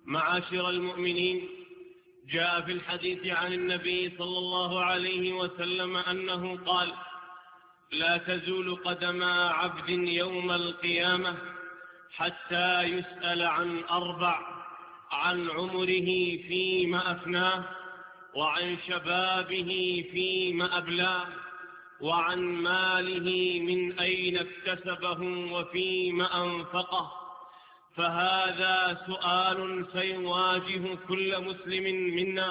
معاشر المؤمنين، جاء في الحديث عن النبي صلى الله عليه وسلم أنه قال: لا تزول قدم عبد يوم القيامة حتى يسأل عن أربع: عن عمره فيما أفناه، وعن شبابه فيما أبلاه، وعن ماله من أين اكتسبه وفيما أنفقه. فهذا سؤال سيواجه كل مسلم منا،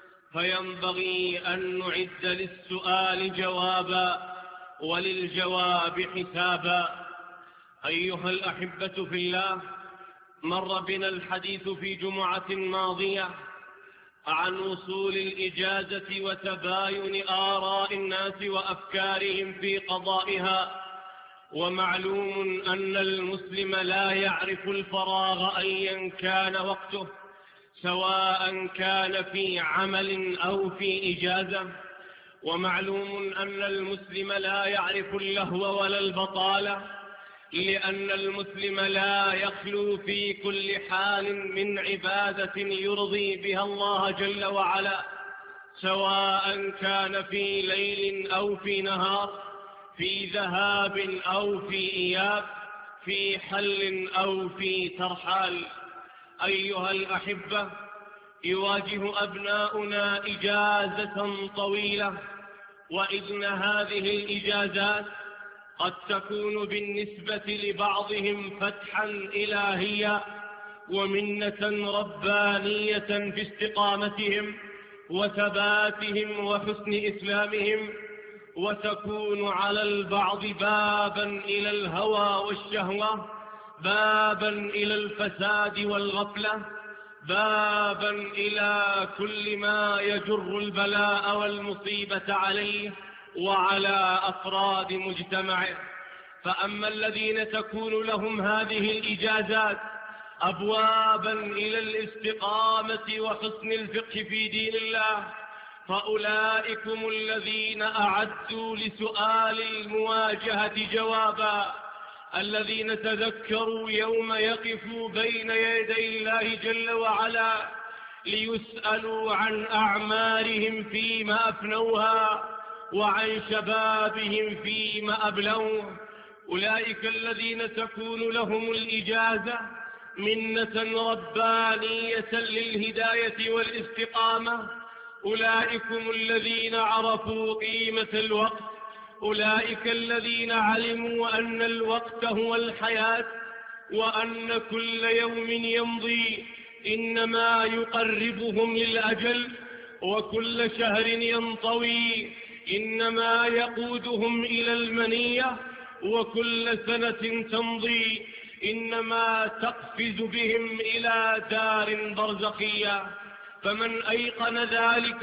فينبغي أن نعد للسؤال جوابا وللجواب حسابا. أيها الأحبة في الله، مر بنا الحديث في جمعة ماضية عن وصول الإجازة وتباين آراء الناس وأفكارهم في قضائها. ومعلوم أن المسلم لا يعرف الفراغ أيا كان وقته، سواء كان في عمل أو في إجازة. ومعلوم أن المسلم لا يعرف اللهو ولا البطالة، لأن المسلم لا يخلو في كل حال من عبادة يرضي بها الله جل وعلا، سواء كان في ليل أو في نهار، في ذهاب أو في إياب، في حل أو في ترحال. أيها الأحبة، يواجه أبناؤنا إجازة طويلة، وإن هذه الإجازات قد تكون بالنسبة لبعضهم فتحا إلهيا ومنة ربانية في استقامتهم وثباتهم وحسن إسلامهم، وتكون على البعض بابا إلى الهوى والشهوة، بابا إلى الفساد والغفلة، بابا إلى كل ما يجر البلاء والمصيبة عليه وعلى أفراد مجتمعه. فأما الذين تكون لهم هذه الإجازات أبوابا إلى الاستقامة وحسن الفقه في دين الله، فأولئكم الذين أعدوا لسؤال المواجهة جوابا، الذين تذكروا يوم يقفوا بين يدي الله جل وعلا ليسألوا عن أعمارهم فيما أفنوها، وعن شبابهم فيما أبلوه. أولئك الذين تكون لهم الإجازة منة ربانية للهداية والاستقامة، أولئكم الذين عرفوا قيمة الوقت، أولئك الذين علموا أن الوقت هو الحياة، وأن كل يوم يمضي إنما يقربهم للأجل، وكل شهر ينطوي إنما يقودهم إلى المنية، وكل سنة تمضي إنما تقفز بهم إلى دار برزخية. فمن أيقن ذلك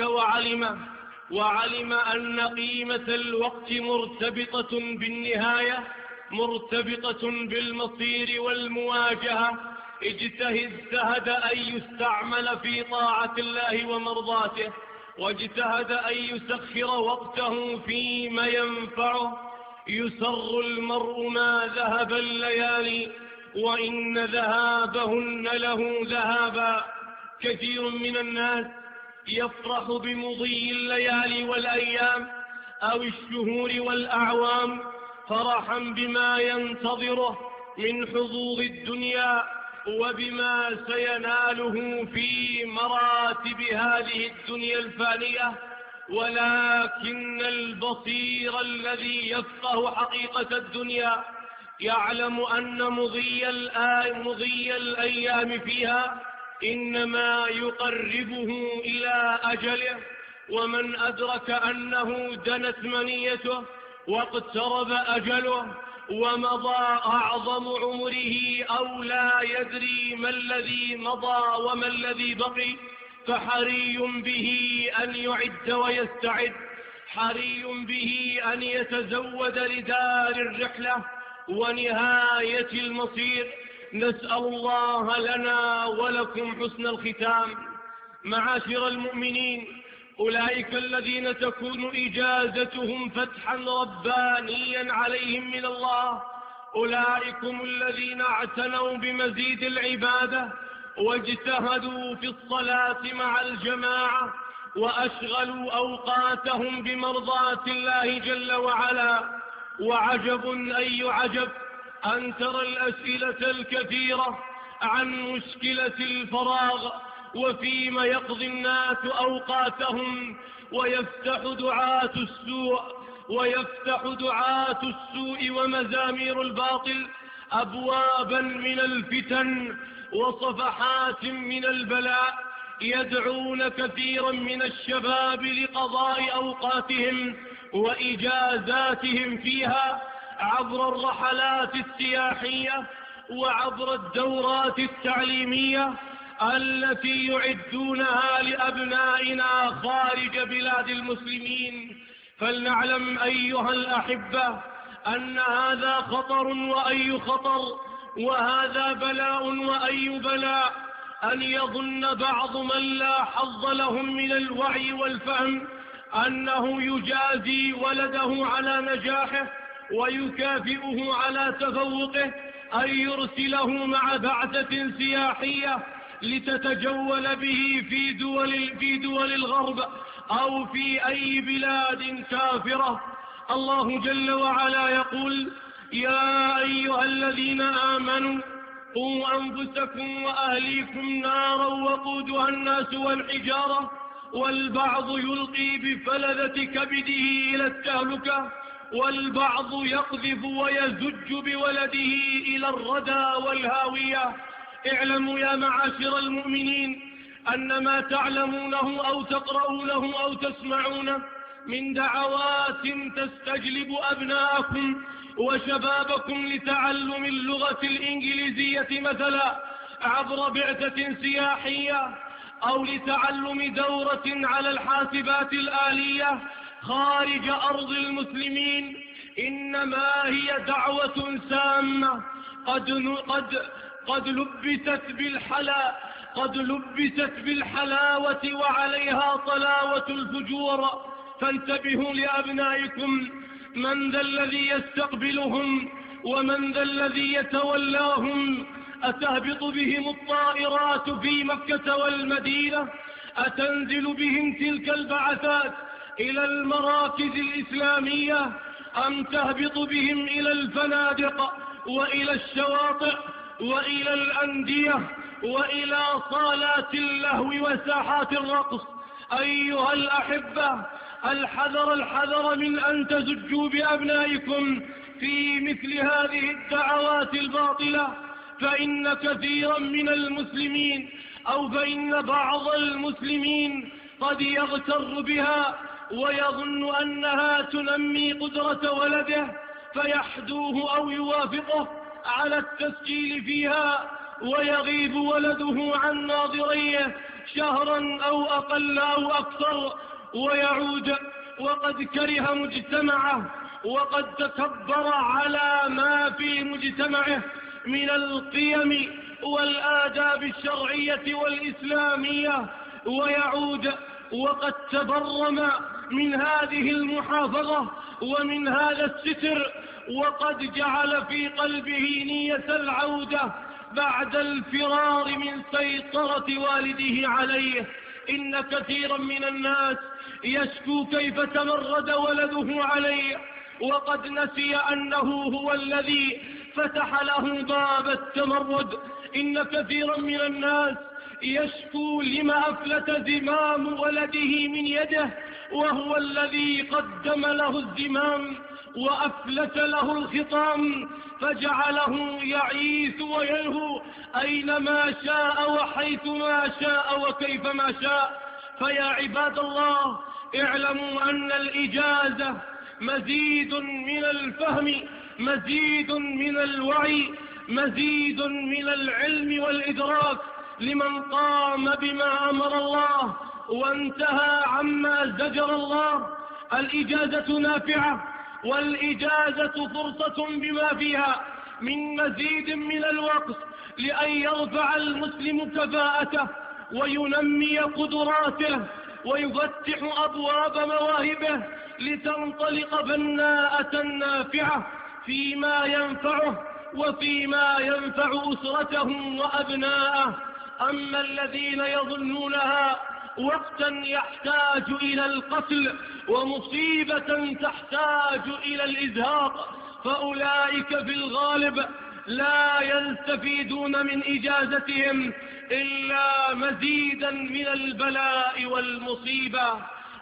وعلم أن قيمة الوقت مرتبطة بالنهاية، مرتبطة بالمصير والمواجهة، اجتهد أن يستعمل في طاعة الله ومرضاته، واجتهد أن يسخر وقته فيما ينفعه. يسر المرء ما ذهب الليالي، وإن ذهابهن له ذهابا. كثير من الناس يفرح بمضي الليالي والأيام أو الشهور والأعوام فرحا بما ينتظره من حظوظ الدنيا وبما سيناله في مراتب هذه الدنيا الفانية، ولكن البصير الذي يفقه حقيقة الدنيا يعلم أن مضي الأيام فيها إنما يقربه إلى أجله. ومن أدرك أنه دنت منيته واقترب أجله ومضى أعظم عمره أو لا يدري ما الذي مضى وما الذي بقي، فحري به أن يعد ويستعد، حري به أن يتزود لدار الرحلة ونهاية المصير. نسأل الله لنا ولكم حسن الختام. معاشر المؤمنين، أولئك الذين تكون إجازتهم فتحا ربانيا عليهم من الله، أولئكم الذين اعتنوا بمزيد العبادة، واجتهدوا في الصلاة مع الجماعة وأشغلوا أوقاتهم بمرضاة الله جل وعلا. وعجب أي عجب أن ترى الأسئلة الكثيرة عن مشكلة الفراغ وفيما يقضي الناس أوقاتهم، ويفتح دعاة السوء ومزامير الباطل أبوابا من الفتن وصفحات من البلاء، يدعون كثيرا من الشباب لقضاء أوقاتهم وإجازاتهم فيها عبر الرحلات السياحية وعبر الدورات التعليمية التي يعدونها لأبنائنا خارج بلاد المسلمين. فلنعلم أيها الأحبة أن هذا خطر وأي خطر، وهذا بلاء وأي بلاء، أن يظن بعض من لا حظ لهم من الوعي والفهم أنه يجازي ولده على نجاحه ويكافئه على تفوقه، أن يرسله مع بعثة سياحية لتتجول به في دول الغرب أو في أي بلاد كافرة. الله جل وعلا يقول: يا أيها الذين آمنوا قوا أنفسكم وأهليكم نارا وقودها الناس والحجارة، والبعض يلقي بفلذة كبده إلى التهلكة، والبعض يقذف ويزج بولده إلى الردى والهاوية. اعلموا يا معاشر المؤمنين أن ما تعلمونه أو تقرؤونه أو تسمعونه من دعوات تستجلب أبناءكم وشبابكم لتعلم اللغة الإنجليزية مثلا عبر بعثة سياحية، أو لتعلم دورة على الحاسبات الآلية خارج أرض المسلمين، إنما هي دعوة سامة قد لبست بالحلاوة وعليها طلاوة الفجور. فانتبهوا لأبنائكم، من ذا الذي يستقبلهم ومن ذا الذي يتولاهم؟ أتهبط بهم الطائرات في مكة والمدينة؟ أتنزل بهم تلك البعثات إلى المراكز الإسلامية؟ أم تهبط بهم إلى الفنادق وإلى الشواطئ وإلى الأندية وإلى صالات اللهو وساحات الرقص؟ أيها الأحبة، الحذر من أن تزجوا بأبنائكم في مثل هذه الدعوات الباطلة، فإن كثيرا من المسلمين فإن بعض المسلمين قد يغتر بها ويظن أنها تنمي قدرة ولده، فيحدوه أو يوافقه على التسجيل فيها، ويغيب ولده عن ناظريه شهرا أو أقل أو أكثر، ويعود وقد كره مجتمعه وقد تكبر على ما في مجتمعه من القيم والآداب الشرعية والإسلامية، ويعود وقد تبرم من هذه المحافظة ومن هذا الستر، وقد جعل في قلبه نية العودة بعد الفرار من سيطرة والده عليه. إن كثيرا من الناس يشكو كيف تمرد ولده عليه، وقد نسي أنه هو الذي فتح له باب التمرد. إن كثيرا من الناس يشكو لما أفلت زمام ولده من يده، وهو الذي قدم له الزمام وأفلت له الخطام، فجعله يعيث ويلهو أينما شاء وحيثما شاء وكيفما شاء. فيا عباد الله، اعلموا أن الإجازة مزيد من الفهم، مزيد من الوعي، مزيد من العلم والإدراك لمن قام بما أمر الله وانتهى عما زجر الله. الإجازة نافعة، والإجازة فرصة بما فيها من مزيد من الوقت لأن يرفع المسلم كفاءته وينمي قدراته ويفتح أبواب مواهبه لتنطلق بناءة نافعة فيما ينفعه وفيما ينفع أسرته وأبناءه. أما الذين يظنونها وقتا يحتاج إلى القتل ومصيبة تحتاج إلى الإزهاق فأولئك في الغالب لا يستفيدون من إجازتهم إلا مزيدا من البلاء والمصيبة.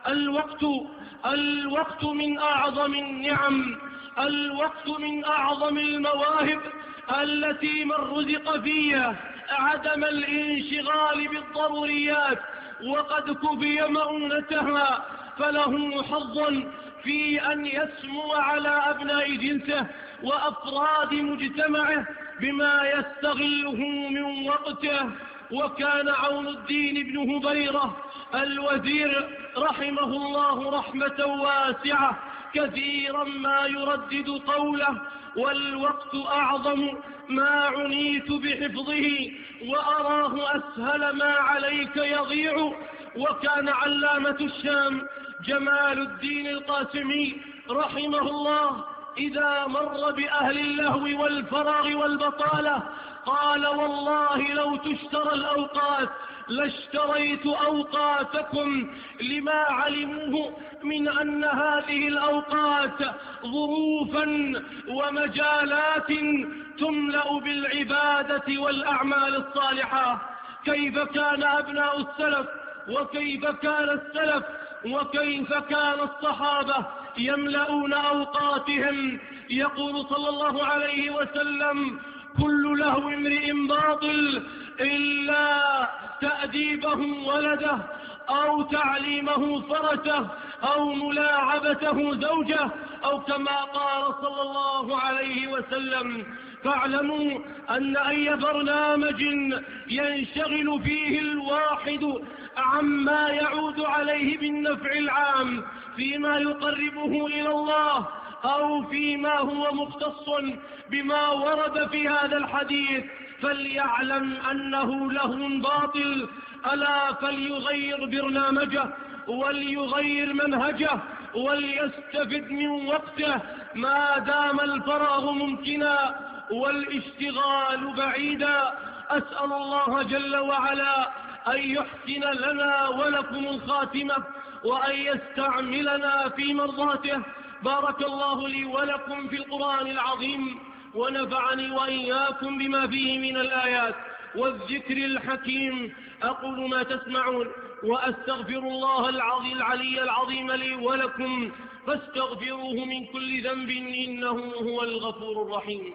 الوقت من أعظم النعم، الوقت من أعظم المواهب التي من رزق فيها عدم الانشغال بالضروريات وقد كفي مؤونتها فله حظ في أن يسمو على أبناء جنسه وأفراد مجتمعه بما يستغله من وقته. وكان عون الدين بن هبيرة الوزير رحمه الله رحمة واسعة كثيرا ما يردد قوله: والوقت أعظم ما عنيت بحفظه وأراه أسهل ما عليك يضيع. وكان علامة الشام جمال الدين القاسمي رحمه الله إذا مر بأهل اللهو والفراغ والبطالة قال: والله لو تشترى الأوقات لاشتريت أوقاتكم لما علموه من أن هذه الأوقات ظروفا ومجالات تملأ بالعبادة والأعمال الصالحة. كيف كان أبناء السلف وكيف كان السلف وكيف كان الصحابة يملؤون أوقاتهم. يقول صلى الله عليه وسلم: كل لهو امرئ باطل إلا تأديبه ولده أو تعليمه فرسه أو ملاعبته زوجه، أو كما قال صلى الله عليه وسلم. فاعلموا أن أي برنامج ينشغل فيه الواحد عما يعود عليه بالنفع العام فيما يقربه إلى الله أو فيما هو مختص بما ورد في هذا الحديث فليعلم أنه لهو باطل. ألا فليغير برنامجه وليغير منهجه وليستفد من وقته ما دام الفراغ ممكنا والاشتغال بعيدا. أسأل الله جل وعلا أن يحسن لنا ولكم الخاتمة وأن يستعملنا في مرضاته. بارك الله لي ولكم في القرآن العظيم ونفعني وإياكم بما فيه من الآيات والذكر الحكيم. أقول ما تسمعون وأستغفر الله العلي العظيم لي ولكم فاستغفروه من كل ذنب إنه هو الغفور الرحيم.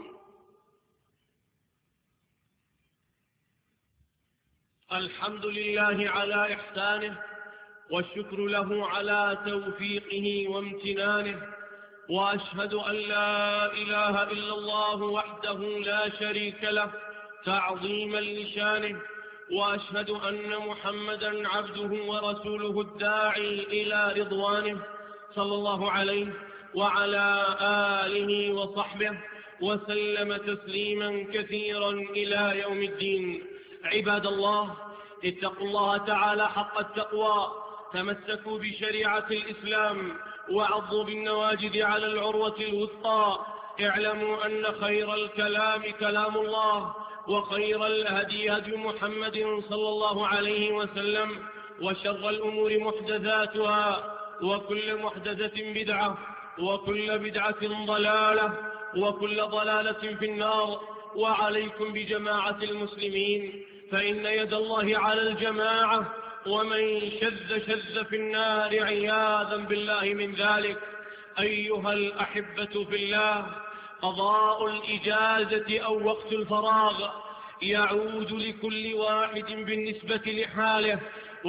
الحمد لله على إحسانه والشكر له على توفيقه وامتنانه، وأشهد أن لا إله إلا الله وحده لا شريك له تعظيما لشانه، وأشهد أن محمدا عبده ورسوله الداعي إلى رضوانه صلى الله عليه وعلى آله وصحبه وسلم تسليما كثيرا إلى يوم الدين. عباد الله، اتقوا الله تعالى حق التقوى، تمسكوا بشريعة الإسلام وعضوا بالنواجذ على العروة الوثقى. اعلموا أن خير الكلام كلام الله، وخير الهدي هدي محمد صلى الله عليه وسلم، وشر الأمور محدثاتها، وكل محدثة بدعة، وكل بدعة ضلالة، وكل ضلالة في النار. وعليكم بجماعة المسلمين، فإن يد الله على الجماعة، ومن شذ في النار عياذا بالله من ذلك. أيها الأحبة في الله، قضاء الإجازة أو وقت الفراغ يعود لكل واحد بالنسبة لحاله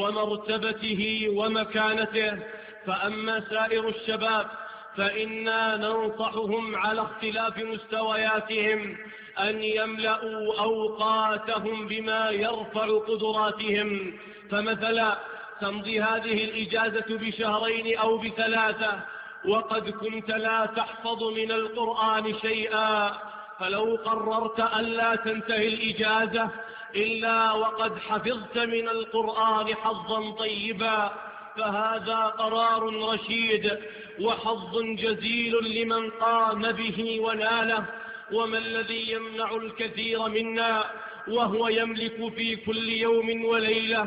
ومرتبته ومكانته. فأما سائر الشباب فإنا ننصحهم على اختلاف مستوياتهم أن يملأوا أوقاتهم بما يرفع قدراتهم. فمثلا تمضي هذه الإجازة بشهرين أو بثلاثة وقد كنت لا تحفظ من القرآن شيئا، فلو قررت ألا تنتهي الإجازة إلا وقد حفظت من القرآن حظا طيبا فهذا قرار رشيد وحظ جزيل لمن قام به وناله. وما الذي يمنع الكثير منا وهو يملك في كل يوم وليلة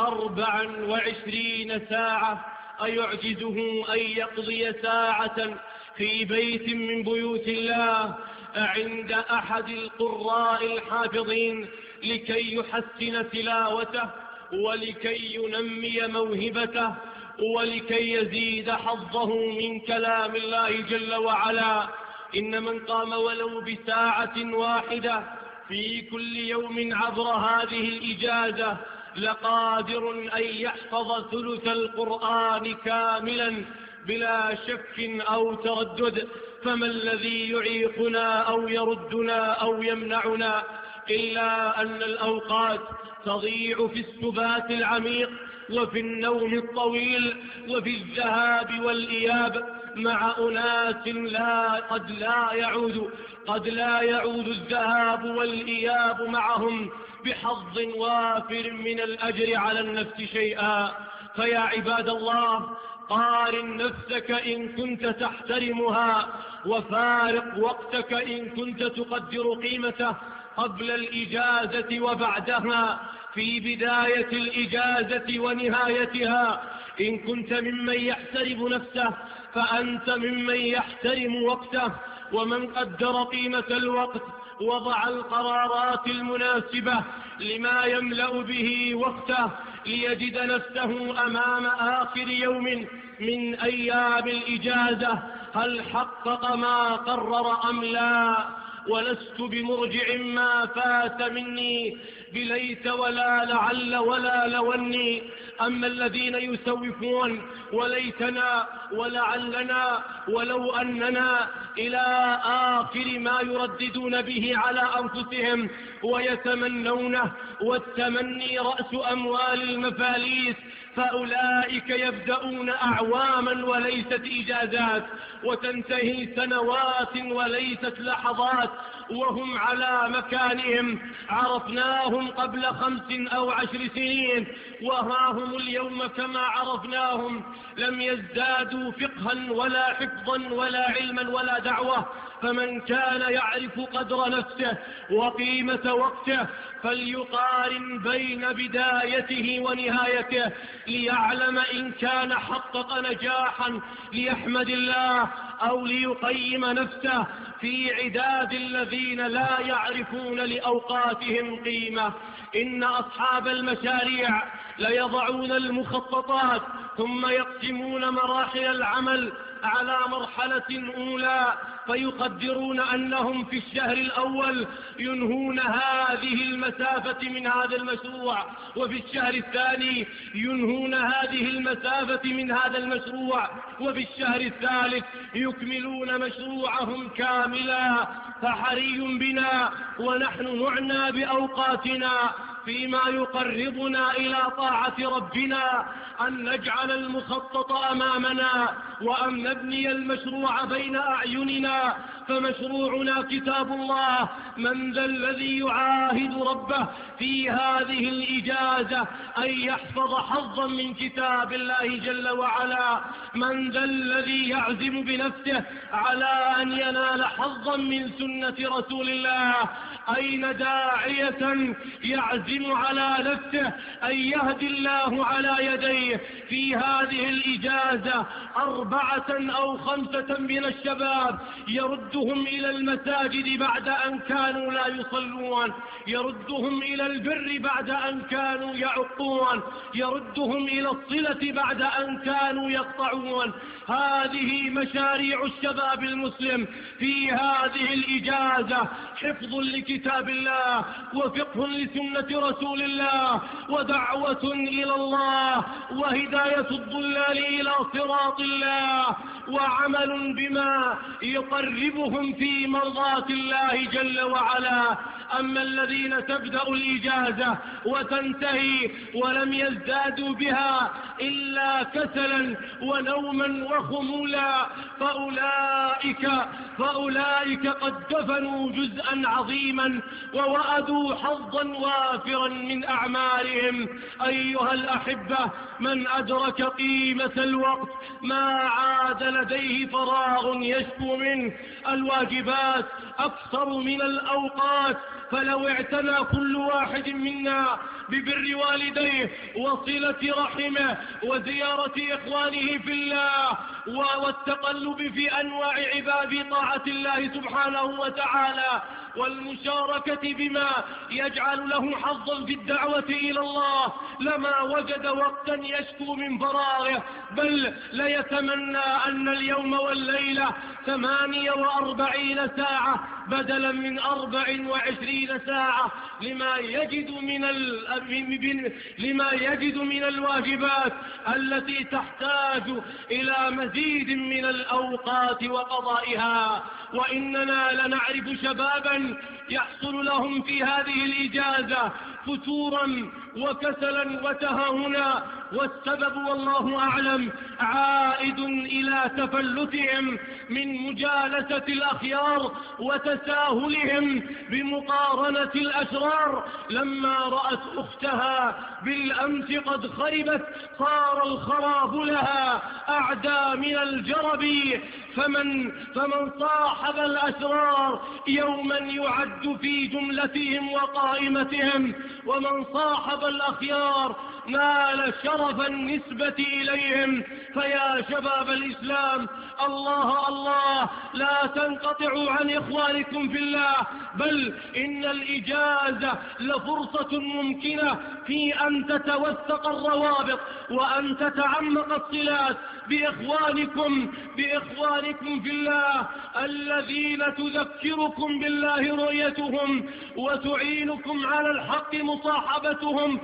24 ساعة، أيعجزه أن يقضي ساعة في بيت من بيوت الله عند أحد القراء الحافظين لكي يحسن تلاوته ولكي ينمي موهبته ولكي يزيد حظه من كلام الله جل وعلا؟ إن من قام ولو بساعة واحدة في كل يوم عبر هذه الإجازة لقادر أن يحفظ ثلث القرآن كاملا بلا شك أو تردد. فما الذي يعيقنا أو يردنا أو يمنعنا إلا أن الأوقات تضيع في السبات العميق وفي النوم الطويل وفي الذهاب والإياب مع أناس قد لا يعود الذهاب والإياب معهم بحظ وافر من الأجر على النفس شيئا. فيا عباد الله، قارن نفسك إن كنت تحترمها، وفارق وقتك إن كنت تقدر قيمته قبل الإجازة وبعدها، في بداية الإجازة ونهايتها. إن كنت ممن يحترم نفسه فأنت ممن يحترم وقته. ومن قدر قيمة الوقت وضع القرارات المناسبة لما يملأ به وقته ليجد نفسه أمام آخر يوم من أيام الإجازة هل حقق ما قرر أم لا. ولست بمرجع ما فات مني بليت ولا لعل ولا لوني. أما الذين يسوفون وليتنا ولعلنا ولو أننا إلى آخر ما يرددون به على أنفسهم ويتمنونه، والتمني رأس أموال المفاليس، فأولئك يبدأون أعواما وليست إجازات، وتنتهي سنوات وليست لحظات وهم على مكانهم. عرفناهم قبل 5 أو 10 سنين وها هم اليوم كما عرفناهم، لم يزدادوا فقها ولا حفظا ولا علما ولا دعوة. فمن كان يعرف قدر نفسه وقيمة وقته فليقارن بين بدايته ونهايته ليعلم إن كان حقق نجاحا ليحمد الله أو ليقيم نفسه في عداد الذين لا يعرفون لأوقاتهم قيمة. إن أصحاب المشاريع ليضعون المخططات ثم يقسمون مراحل العمل على مرحلة أولى، فيقدرون أنهم في الشهر الأول ينهون هذه المسافة من هذا المشروع، وفي الشهر الثاني ينهون هذه المسافة من هذا المشروع، وفي الشهر الثالث يكملون مشروعهم كاملا. فحري بنا ونحن نعنى بأوقاتنا فيما يقربنا إلى طاعة ربنا أن نجعل المخطط أمامنا وأن نبني المشروع بين أعيننا. فمشروعنا كتاب الله. من ذا الذي يعاهد ربه في هذه الإجازة أن يحفظ حظا من كتاب الله جل وعلا؟ من ذا الذي يعزم بنفسه على أن ينال حظا من سنة رسول الله؟ أين داعية يعزم على نفسه أن يهدي الله على يديه في هذه الإجازة 4 أو 5 من الشباب يردهم إلى المساجد بعد أن كانوا لا يصلون، يردهم إلى البر بعد أن كانوا يعقون، يردهم إلى الصلة بعد أن كانوا يقطعون. هذه مشاريع الشباب المسلم في هذه الإجازة: حفظ لكتاب الله، وفقه لسنة رسول الله، ودعوة إلى الله، وهداية الضلال إلى صراط الله، وعمل بما يقربهم في مرضاة الله جل وعلا. أما الذين تبدأ الإجازة وتنتهي ولم يزدادوا بها إلا كسلا ونوما وخمولا فأولئك قد دفنوا جزءا عظيما ووأدوا حظا وافرا من أعمالهم. أيها الأحبة، من أدرك قيمة الوقت ما عاد لديه فراغ يشكو منه. الواجبات أكثر من الأوقات، فلو اعتنى كل واحد منا ببر والديه وصلة رحمه وزيارة إخوانه في الله والتقلب في أنواع عباد طاعة الله سبحانه وتعالى والمشاركة بما يجعل له حظا في الدعوة إلى الله، لما وجد وقتا يشكو من فراغه، بل ليتمنى أن اليوم والليلة 48 ساعة بدلا من 24 ساعة لما يجد من الواجبات التي تحتاج إلى مزيد من الأوقات وقضائها. وإننا لنعرف شبابا يحصل لهم في هذه الإجازة فتورا وكسلا وتهاونا، والسبب والله أعلم عائد إلى تفلتهم من مجالسة الأخيار وتساهلهم بمقارنة الأشرار. لما رأت أختها بالأمس قد خربت صار الخراب لها أعدى من الجرب، فمن صاحب الأشرار يوما يعد في جملتهم وقائمتهم، ومن صاحب الأخيار نال شرف النسبة إليهم. فيا شباب الإسلام، الله الله، لا تنقطعوا عن إخوانكم في الله، بل إن الإجازة لفرصة ممكنة في أن تتوثق الروابط وأن تتعمق الصلات بإخوانكم في الله الذين تذكركم بالله رؤيتهم وتعينكم على الحق مصاحبتهم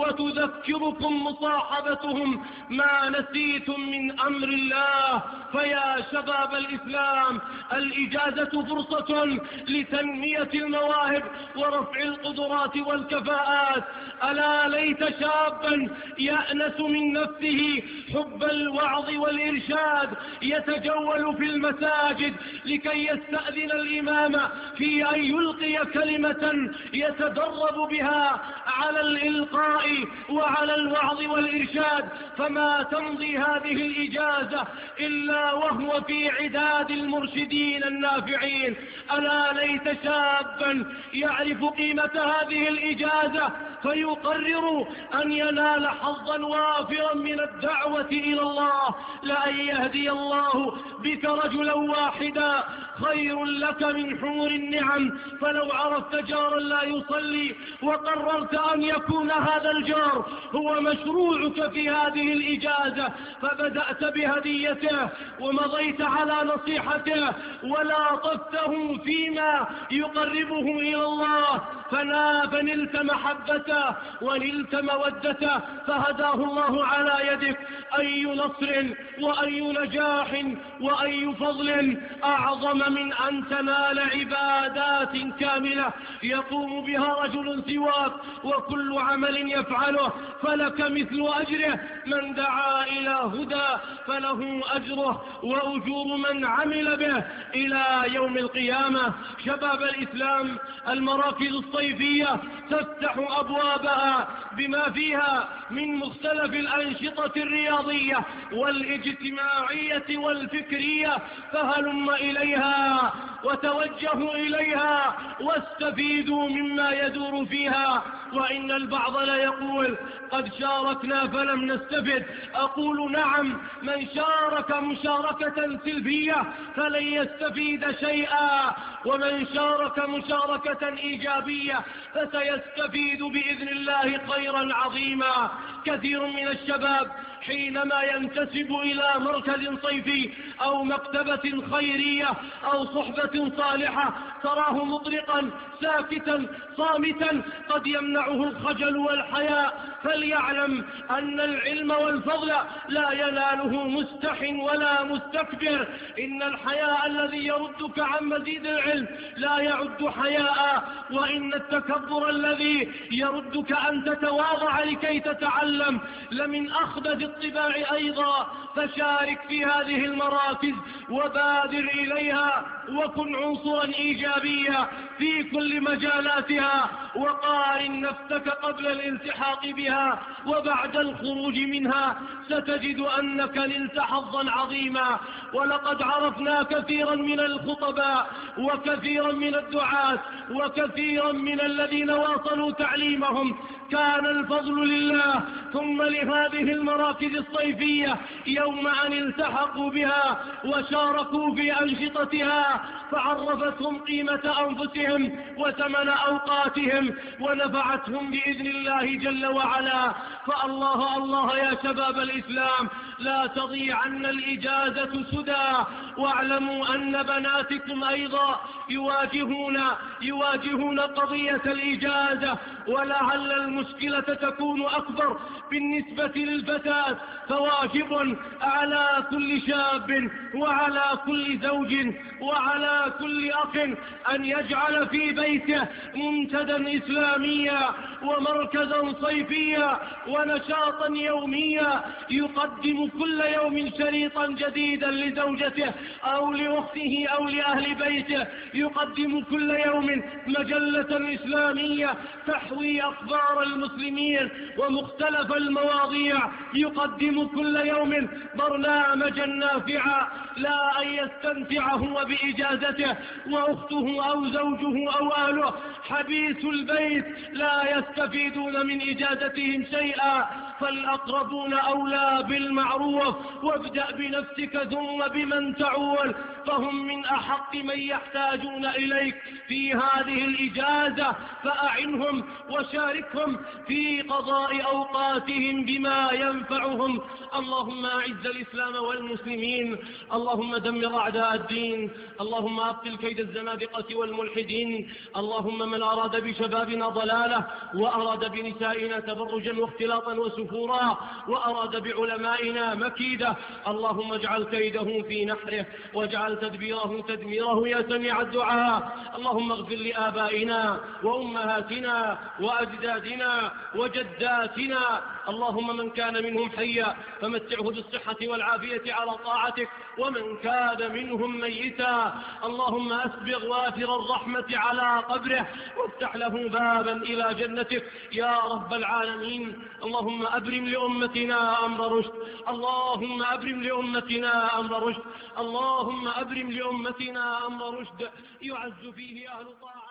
وتذكركم مصاحبتهم ما نسيتم من أمر الله. فيا شباب الإسلام، الإجازة فرصة لتنمية المواهب ورفع القدرات والكفاءات. ألا ليت شابا يأنس من نفسه حب الوعظ والإرشاد يتجول في المساجد لكي يستأذن الإمام في أن يلقي كلمة يتدرب بها على الإلقاء وعلى الوعظ والإرشاد، فما تمضي هذه الإجازة إلا وهو في عداد المرشدين النافعين. ألا ليت شابا يعرف قيمة هذه الإجازة فيقرر أن ينال حظا وافرا من الدعوة إلى الله. لأن يهدي الله بك رجلا واحدا خير لك من حور النعم. فلو عرفت جارا لا يصلي وقررت أن يكون هذا الجار هو مشروعك في هذه الإجازة، فبدأت بهديته ومضيت على نصيحته ولاطفته فيما يقربه إلى الله، فنلت محبته ونلت مودته، فهداه الله على يدك. أي نصر وأي نجاح وأي فضل أعظم من أن تنال عبادات كاملة يقوم بها رجل سواك وكل عمل يفعله فلك مثل أجره. من دعا إلى هدى فله أجره وأجور من عمل به إلى يوم القيامة. شباب الإسلام، المراكز الصيفية تفتح أبوابها بما فيها من مختلف الأنشطة الرياضية والاجتماعية والفكرية، فهلم إليها وتوجهوا إليها واستفيدوا مما يدور فيها. وإن البعض لا يقول قد شاركنا فلم نستفد. أقول نعم، من شارك مشاركة سلبية فلن يستفيد شيئا، ومن شارك مشاركة إيجابية فسيستفيد بإذن الله خيرا عظيما. كثير من الشباب حينما ينتسب إلى مركز صيفي أو مكتبة خيرية أو صحبة صالحة تراه مطرقا ساكتا صامتا قد يمنعه الخجل والحياء، فليعلم أن العلم والفضل لا يناله مستح ولا مستكبر. إن الحياء الذي يردك عن مزيد العلم لا يعد حياء، وإن التكبر الذي يردك أن تتواضع لكي تتعلم لمن أخبث الطباع أيضا. فشارك في هذه المراكز وبادر إليها وكن عنصرا إيجابيا في كل كل مجالاتها، وقارن نفسك قبل الالتحاق بها وبعد الخروج منها، ستجد أنك نلت حظا عظيما. ولقد عرفنا كثيرا من الخطباء وكثيرا من الدعاة وكثيرا من الذين واصلوا تعليمهم كان الفضل لله ثم لهذه المراكز الصيفية يوم أن التحقوا بها وشاركوا في أنشطتها، فعرفتهم قيمة أنفسهم وثمن أوقاتهم ونفعتهم بإذن الله جل وعلا. فالله الله يا شباب الإسلام، لا تضيعن الإجازة سدى، واعلموا أن بناتكم أيضا يواجهون قضية الإجازة، ولعل المشكلة تكون أكبر بالنسبة للفتاة. فواجب على كل شاب وعلى كل زوج وعلى كل أخ أن يجعل في بيته منتدى إسلاميا ومركزا صيفيا ونشاطا يوميا، يقدم كل يوم شريطا جديدا لزوجته أو لأخته أو لأهل بيته، يقدم كل يوم مجلة إسلامية تحوي أخبار المسلمين ومختلف المواضيع، يقدم كل يوم برنامجا نافعا، لا أن يستمتع هو بإجازته وأخته أو زوجه أو أهله حبيس البيت لا يستفيدون من إجازتهم شيئا. فالأقربون أولى بالمعروف، وابدأ بنفسك ثم بمن تعول، فهم من أحق من يحتاجون إليك في هذه الإجازة، فأعنهم وشاركهم في قضاء أوقاتهم بما ينفعهم. اللهم أعز الإسلام والمسلمين، اللهم دمر أعداء الدين، اللهم أبطل كيد الزنادقة والملحدين، اللهم من أراد بشبابنا ضلالة وأراد بنسائنا تبرجا واختلاطا وسفورا وأراد بعلمائنا مكيدة، اللهم اجعل كيده في نحره واجعل تدبيره تدميره يا سميع الدعاء. اللهم اغفر لآبائنا وأمهاتنا وأجدادنا وجداتنا، اللهم من كان منهم حيا فمتعه بالصحة والعافية على طاعتك، ومن كان منهم ميتا اللهم أسبغ وافر الرحمة على قبره وافتح له بابا إلى جنتك يا رب العالمين. اللهم أبرم لأمتنا أمر رشد، اللهم أبرم لأمتنا أمر رشد، اللهم أبرم لأمتنا أمر رشد يعز فيه أهل طاعة.